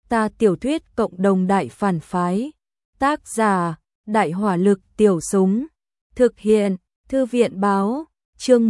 Ta tiểu thuyết cộng đồng đại phản phái. Tác giả, Đại hỏa lực tiểu súng. Thực hiện, Thư viện báo, chương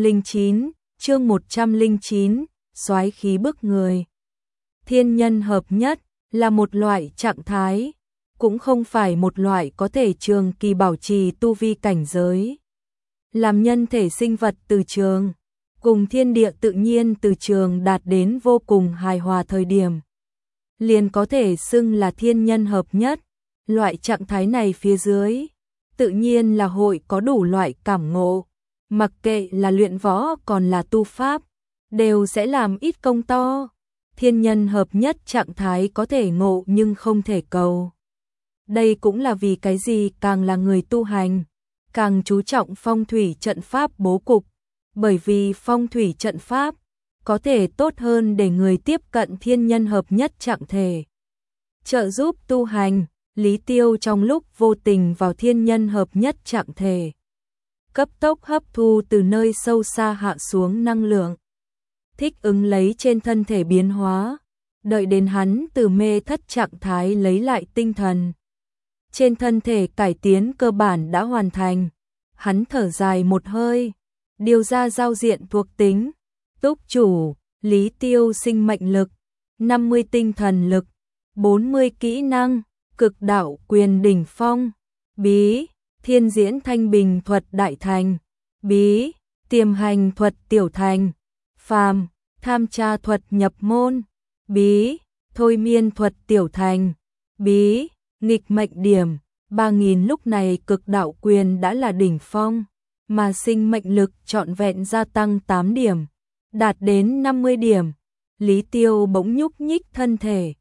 109, soái khí bức người. Thiên nhân hợp nhất là một loại trạng thái, cũng không phải một loại có thể trường kỳ bảo trì tu vi cảnh giới. Làm nhân thể sinh vật từ trường, cùng thiên địa tự nhiên từ trường đạt đến vô cùng hài hòa thời điểm, liền có thể xưng là thiên nhân hợp nhất. Loại trạng thái này phía dưới, tự nhiên là hội có đủ loại cảm ngộ, mặc kệ là luyện võ còn là tu pháp, đều sẽ làm ít công to. Thiên nhân hợp nhất trạng thái có thể ngộ nhưng không thể cầu. Đây cũng là vì cái gì càng là người tu hành, càng chú trọng phong thủy trận pháp bố cục, bởi vì phong thủy trận pháp có thể tốt hơn để người tiếp cận thiên nhân hợp nhất trạng thể, trợ giúp tu hành. Lý Tiêu trong lúc vô tình vào thiên nhân hợp nhất trạng thể, cấp tốc hấp thu từ nơi sâu xa hạ xuống năng lượng, thích ứng lấy trên thân thể biến hóa, đợi đến hắn từ mê thất trạng thái lấy lại tinh thần. Trên thân thể cải tiến cơ bản đã hoàn thành, hắn thở dài một hơi, điều ra giao diện thuộc tính, túc chủ, Lý Tiêu sinh mệnh lực, 50 tinh thần lực, 40 kỹ năng, cực đạo quyền đỉnh phong, bí, thiên diễn thanh bình thuật đại thành, bí, tiềm hành thuật tiểu thành, phàm, tham tra thuật nhập môn, bí, thôi miên thuật tiểu thành, bí, nghịch mệnh điểm, 3000. Lúc này cực đạo quyền đã là đỉnh phong, mà sinh mệnh lực trọn vẹn gia tăng 8 điểm, đạt đến 50 điểm. Lý Tiêu bỗng nhúc nhích thân thể,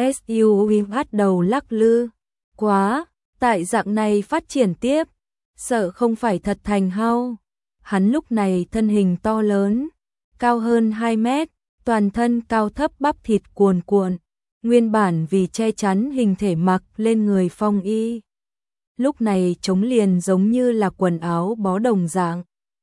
SUV bắt đầu lắc lư. Quá, tại dạng này phát triển tiếp, sợ không phải thật thành hao. Hắn lúc này thân hình to lớn, cao hơn 2 mét, toàn thân cao thấp bắp thịt cuồn cuộn, nguyên bản vì che chắn hình thể mặc lên người phong y. Lúc này trống liền giống như là quần áo bó đồng dạng.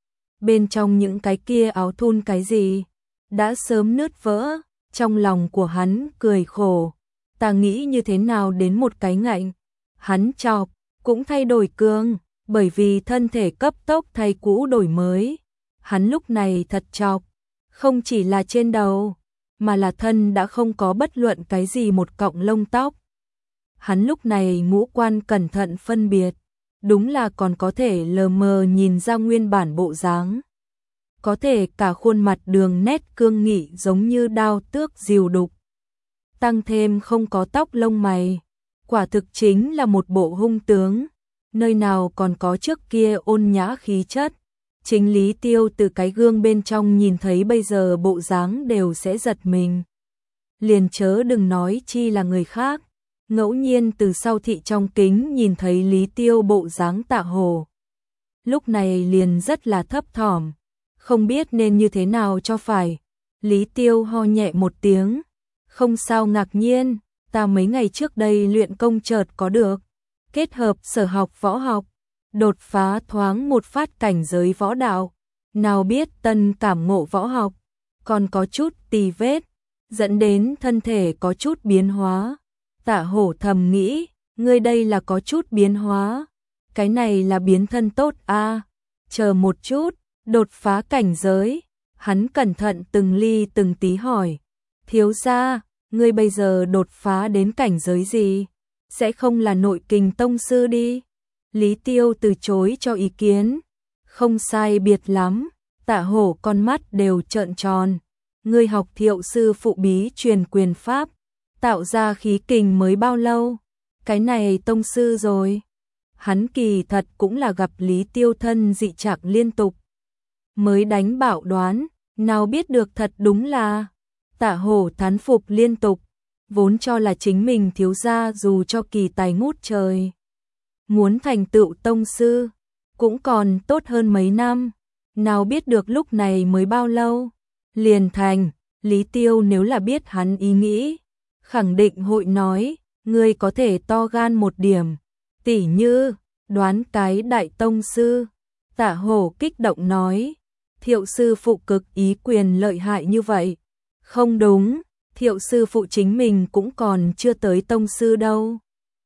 Bên trong những cái kia áo thun cái gì, đã sớm nứt vỡ, trong lòng của hắn cười khổ. Ta nghĩ như thế nào đến một cái ngạnh, hắn chọc, cũng thay đổi cương, bởi vì thân thể cấp tốc thay cũ đổi mới. Hắn lúc này thật chọc, không chỉ là trên đầu, mà là thân đã không có bất luận cái gì một cọng lông tóc. Hắn lúc này ngũ quan cẩn thận phân biệt, đúng là còn có thể lờ mờ nhìn ra nguyên bản bộ dáng. Có thể cả khuôn mặt đường nét cương nghị giống như đao tước diều đục. Tăng thêm không có tóc lông mày, quả thực chính là một bộ hung tướng, nơi nào còn có trước kia ôn nhã khí chất. Chính Lý Tiêu từ cái gương bên trong nhìn thấy bây giờ bộ dáng đều sẽ giật mình. Liền chớ đừng nói chi là người khác, ngẫu nhiên từ sau thị trong kính nhìn thấy Lý Tiêu bộ dáng Tạ Hổ. Lúc này liền rất là thấp thỏm, không biết nên như thế nào cho phải. Lý Tiêu ho nhẹ một tiếng. Không sao ngạc nhiên, ta mấy ngày trước đây luyện công chợt có được, kết hợp sở học võ học, đột phá thoáng một phát cảnh giới võ đạo, nào biết tân cảm ngộ võ học, còn có chút tì vết, dẫn đến thân thể có chút biến hóa. Tạ Hổ thầm nghĩ, ngươi đây là có chút biến hóa, cái này là biến thân tốt a. Chờ một chút, đột phá cảnh giới, hắn cẩn thận từng ly từng tí hỏi. Thiếu gia, ngươi bây giờ đột phá đến cảnh giới gì? Sẽ không là nội kình tông sư đi? Lý Tiêu từ chối cho ý kiến. Không sai biệt lắm, Tạ Hổ con mắt đều trợn tròn. Ngươi học Thiệu sư phụ bí truyền quyền pháp, tạo ra khí kình mới bao lâu? Cái này tông sư rồi. Hắn kỳ thật cũng là gặp Lý Tiêu thân dị trạng liên tục, mới đánh bạo đoán, nào biết được thật đúng là. Tạ Hổ thán phục liên tục, vốn cho là chính mình thiếu gia dù cho kỳ tài ngút trời, muốn thành tựu tông sư, cũng còn tốt hơn mấy năm, nào biết được lúc này mới bao lâu, liền thành. Lý Tiêu nếu là biết hắn ý nghĩ, khẳng định hội nói, ngươi có thể to gan một điểm, tỉ như, đoán cái đại tông sư. Tạ Hổ kích động nói, Thiệu sư phụ cực ý quyền lợi hại như vậy. Không đúng, Thiệu sư phụ chính mình cũng còn chưa tới tông sư đâu.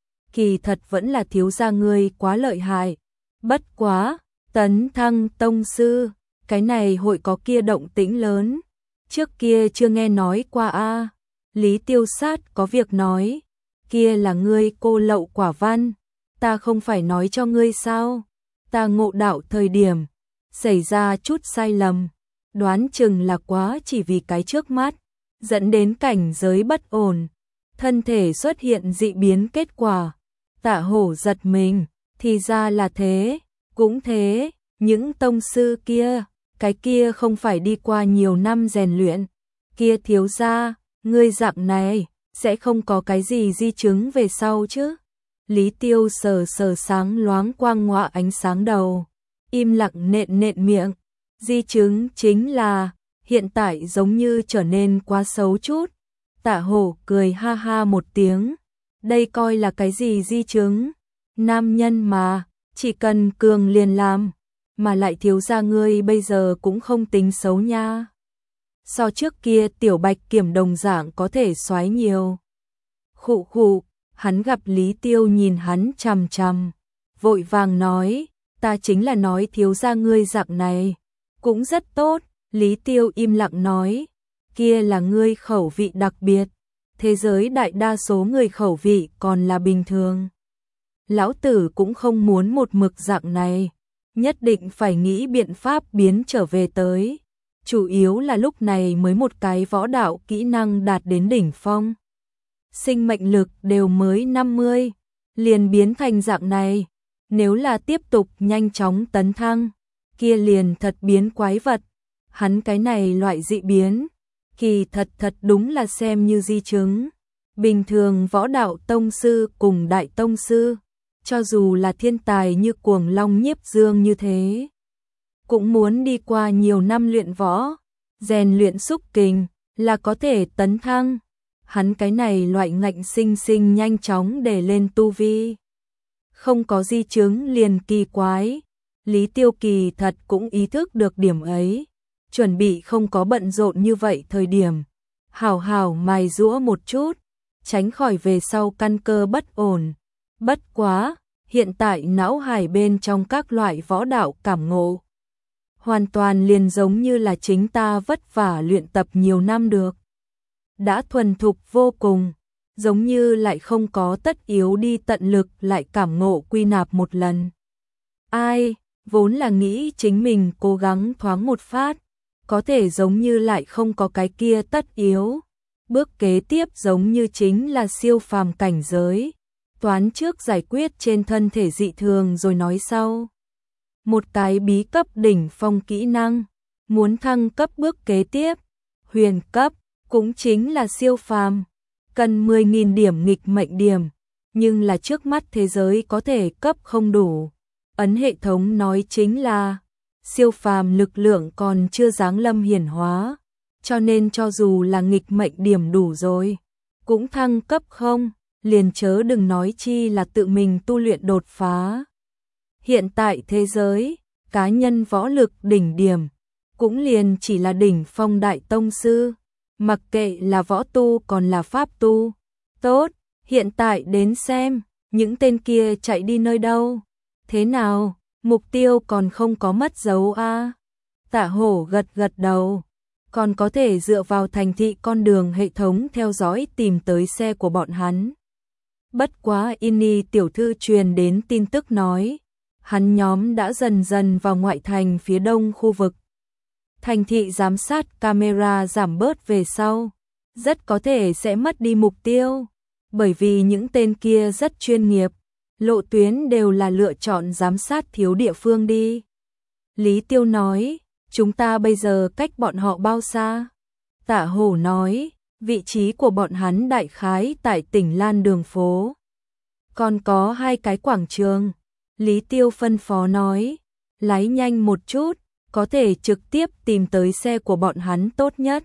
Kỳ thật vẫn là thiếu gia ngươi quá lợi hại. Bất quá, tấn thăng tông sư, cái này hội có kia động tĩnh lớn. Trước kia chưa nghe nói qua a. Lý Tiêu Sát có việc nói, kia là ngươi cô lậu quả văn, ta không phải nói cho ngươi sao? Ta ngộ đạo thời điểm xảy ra chút sai lầm, đoán chừng là quá chỉ vì cái trước mắt, dẫn đến cảnh giới bất ổn, thân thể xuất hiện dị biến kết quả. Tạ Hổ giật mình, thì ra là thế, cũng thế, những tông sư kia, cái kia không phải đi qua nhiều năm rèn luyện, kia thiếu gia, ngươi dạng này, sẽ không có cái gì di chứng về sau chứ? Lý Tiêu sờ sờ sáng loáng quang ngọa ánh sáng đầu, im lặng nện nện miệng, di chứng chính là, hiện tại giống như trở nên quá xấu chút. Tạ Hổ cười ha ha một tiếng, đây coi là cái gì di chứng? Nam nhân mà, chỉ cần cường liền làm, mà lại thiếu gia ngươi bây giờ cũng không tính xấu nha. So trước kia tiểu Bạch Kiểm đồng dạng có thể soái nhiều. Khụ khụ, hắn gặp Lý Tiêu nhìn hắn chằm chằm, vội vàng nói, ta chính là nói thiếu gia ngươi dạng này, cũng rất tốt. Lý Tiêu im lặng nói, kia là ngươi khẩu vị đặc biệt, thế giới đại đa số người khẩu vị còn là bình thường. Lão tử cũng không muốn một mực dạng này, nhất định phải nghĩ biện pháp biến trở về tới. Chủ yếu là lúc này mới một cái võ đạo kỹ năng đạt đến đỉnh phong. Sinh mệnh lực đều mới 50, liền biến thành dạng này. Nếu là tiếp tục nhanh chóng tấn thăng, kia liền thật biến quái vật. Hắn cái này loại dị biến, kỳ thật đúng là xem như di chứng. Bình thường võ đạo tông sư cùng đại tông sư, cho dù là thiên tài như Cuồng Long Nhiếp Dương như thế, cũng muốn đi qua nhiều năm luyện võ, rèn luyện xúc kình là có thể tấn thăng. Hắn cái này loại ngạnh sinh sinh nhanh chóng để lên tu vi, không có di chứng liền kỳ quái. Lý Tiêu kỳ thật cũng ý thức được điểm ấy, chuẩn bị không có bận rộn như vậy thời điểm, hảo hảo mài giũa một chút, tránh khỏi về sau căn cơ bất ổn. Bất quá, hiện tại não hải bên trong các loại võ đạo cảm ngộ, hoàn toàn liền giống như là chính ta vất vả luyện tập nhiều năm được. Đã thuần thục vô cùng, giống như lại không có tất yếu đi tận lực lại cảm ngộ quy nạp một lần. Ai, vốn là nghĩ chính mình cố gắng thoáng một phát, có thể giống như lại không có cái kia tất yếu. Bước kế tiếp giống như chính là siêu phàm cảnh giới, toán trước giải quyết trên thân thể dị thường rồi nói sau. Một cái bí cấp đỉnh phong kỹ năng, muốn thăng cấp bước kế tiếp, huyền cấp, cũng chính là siêu phàm, cần 10.000 điểm nghịch mệnh điểm, nhưng là trước mắt thế giới có thể cấp không đủ. Ấn hệ thống nói chính là siêu phàm lực lượng còn chưa giáng lâm hiển hóa, cho nên cho dù là nghịch mệnh điểm đủ rồi, cũng thăng cấp không, liền chớ đừng nói chi là tự mình tu luyện đột phá. Hiện tại thế giới, cá nhân võ lực đỉnh điểm, cũng liền chỉ là đỉnh phong đại tông sư, mặc kệ là võ tu còn là pháp tu. Tốt, hiện tại đến xem, những tên kia chạy đi nơi đâu. Thế nào, mục tiêu còn không có mất dấu a? Tạ Hổ gật gật đầu, còn có thể dựa vào thành thị con đường hệ thống theo dõi tìm tới xe của bọn hắn. Bất quá Inni tiểu thư truyền đến tin tức nói, hắn nhóm đã dần dần vào ngoại thành phía đông khu vực. Thành thị giám sát camera giảm bớt về sau, rất có thể sẽ mất đi mục tiêu, bởi vì những tên kia rất chuyên nghiệp, lộ tuyến đều là lựa chọn giám sát thiếu địa phương đi. Lý Tiêu nói, chúng ta bây giờ cách bọn họ bao xa? Tạ Hổ nói, vị trí của bọn hắn đại khái tại tỉnh Lan đường phố. Còn có 2 cái quảng trường. Lý Tiêu phân phó nói, lái nhanh một chút, có thể trực tiếp tìm tới xe của bọn hắn tốt nhất.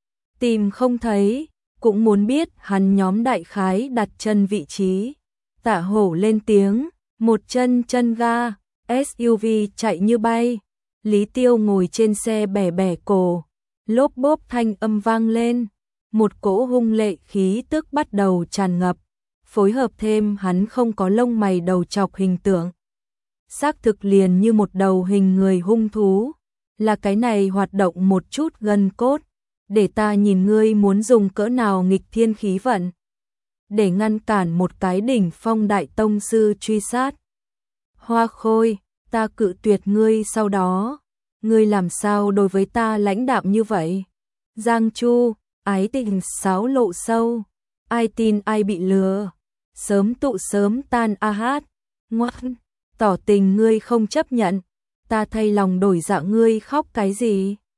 Tìm không thấy, cũng muốn biết hắn nhóm đại khái đặt chân vị trí. Tạ Hổ lên tiếng, một chân ga, SUV chạy như bay. Lý Tiêu ngồi trên xe bẻ bẻ cổ, lốp bốp thanh âm vang lên. một cỗ hung lệ khí tức bắt đầu tràn ngập, phối hợp thêm hắn không có lông mày đầu chọc hình tượng. Xác thực liền như một đầu hình người hung thú, là cái này hoạt động một chút gân cốt, để ta nhìn ngươi muốn dùng cỡ nào nghịch thiên khí vận, để ngăn cản một cái đỉnh phong đại tông sư truy sát. Hoa Khôi, ta cự tuyệt ngươi sau đó, ngươi làm sao đối với ta lãnh đạm như vậy? Giang Chu, ái tình sáo lộ sâu, ai tin ai bị lừa, sớm tụ sớm tan a hát, ngoan, tỏ tình ngươi không chấp nhận, ta thay lòng đổi dạ ngươi khóc cái gì?